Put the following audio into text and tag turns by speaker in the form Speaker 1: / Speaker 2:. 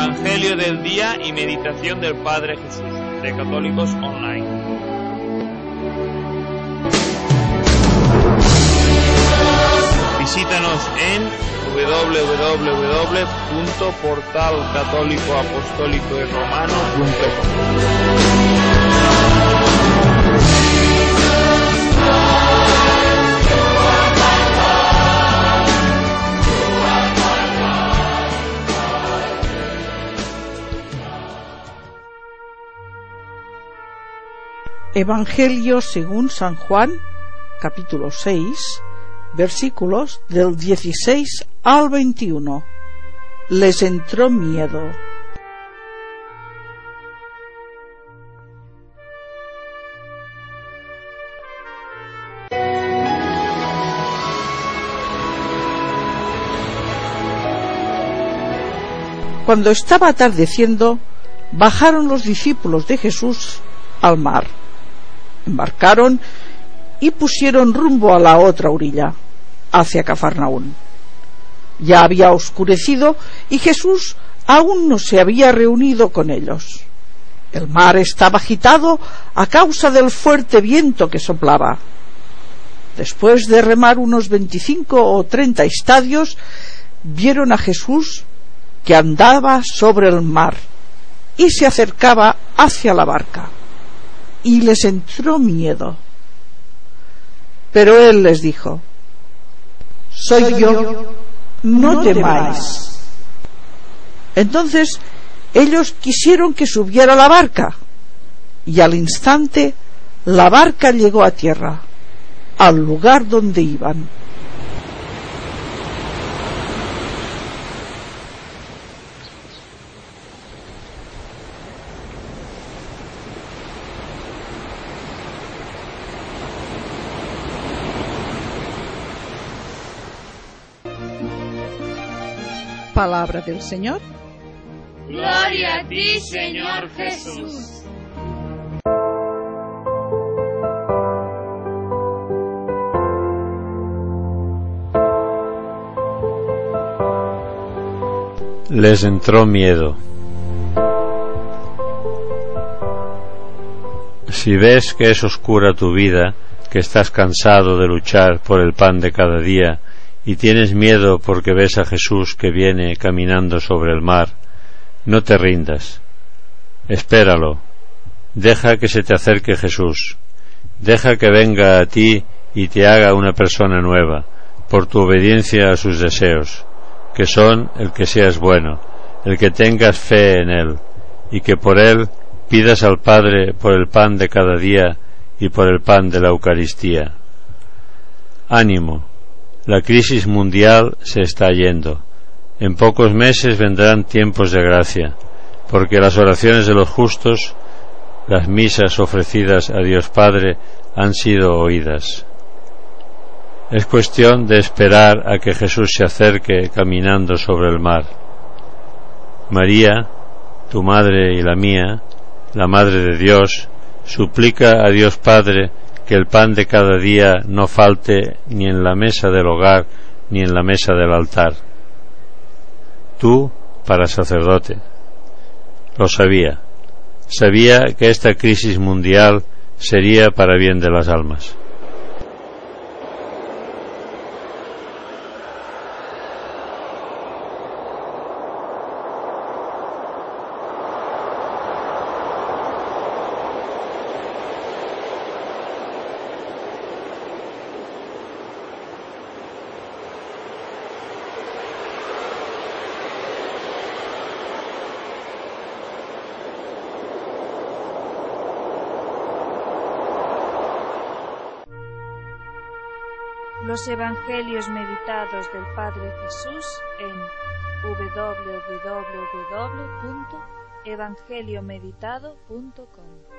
Speaker 1: Evangelio del día y meditación del Padre Jesús, de Católicos Online. Visítanos en www.portalcatólicoapostólicoyromano.com.
Speaker 2: Evangelio según San Juan, capítulo 6, versículos del 16 al 21. Les entró miedo. Cuando estaba atardeciendo, bajaron los discípulos de Jesús al mar. Embarcaron y pusieron rumbo a la otra orilla, hacia Cafarnaún. Ya había oscurecido y Jesús aún no se había reunido con ellos. El mar estaba agitado a causa del fuerte viento que soplaba. Después de remar unos 25 o 30 estadios, vieron a Jesús que andaba sobre el mar y se acercaba hacia la barca. Y les entró miedo. Pero él les dijo: «Soy yo, no temáis». Entonces ellos quisieron que subiera a la barca, y al instante la barca llegó a tierra, al lugar donde iban. Palabra del Señor.
Speaker 3: Gloria a ti, Señor Jesús.
Speaker 4: Les entró miedo. Si ves que es oscura tu vida, que estás cansado de luchar por el pan de cada día, y tienes miedo porque ves a Jesús que viene caminando sobre el mar, no te rindas. Espéralo. Deja que se te acerque Jesús. Deja que venga a ti y te haga una persona nueva, por tu obediencia a sus deseos, que son el que seas bueno, el que tengas fe en Él, y que por Él pidas al Padre por el pan de cada día y por el pan de la Eucaristía. Ánimo. La crisis mundial se está yendo. En pocos meses vendrán tiempos de gracia, porque las oraciones de los justos, las misas ofrecidas a Dios Padre, han sido oídas. Es cuestión de esperar a que Jesús se acerque caminando sobre el mar. María, tu madre y la mía, la Madre de Dios, suplica a Dios Padre que el pan de cada día no falte ni en la mesa del hogar ni en la mesa del altar. Tú, para sacerdote. Lo sabía. Sabía que esta crisis mundial sería para bien de las almas.
Speaker 5: Los Evangelios meditados del Padre Jesús en www.evangeliomeditado.com.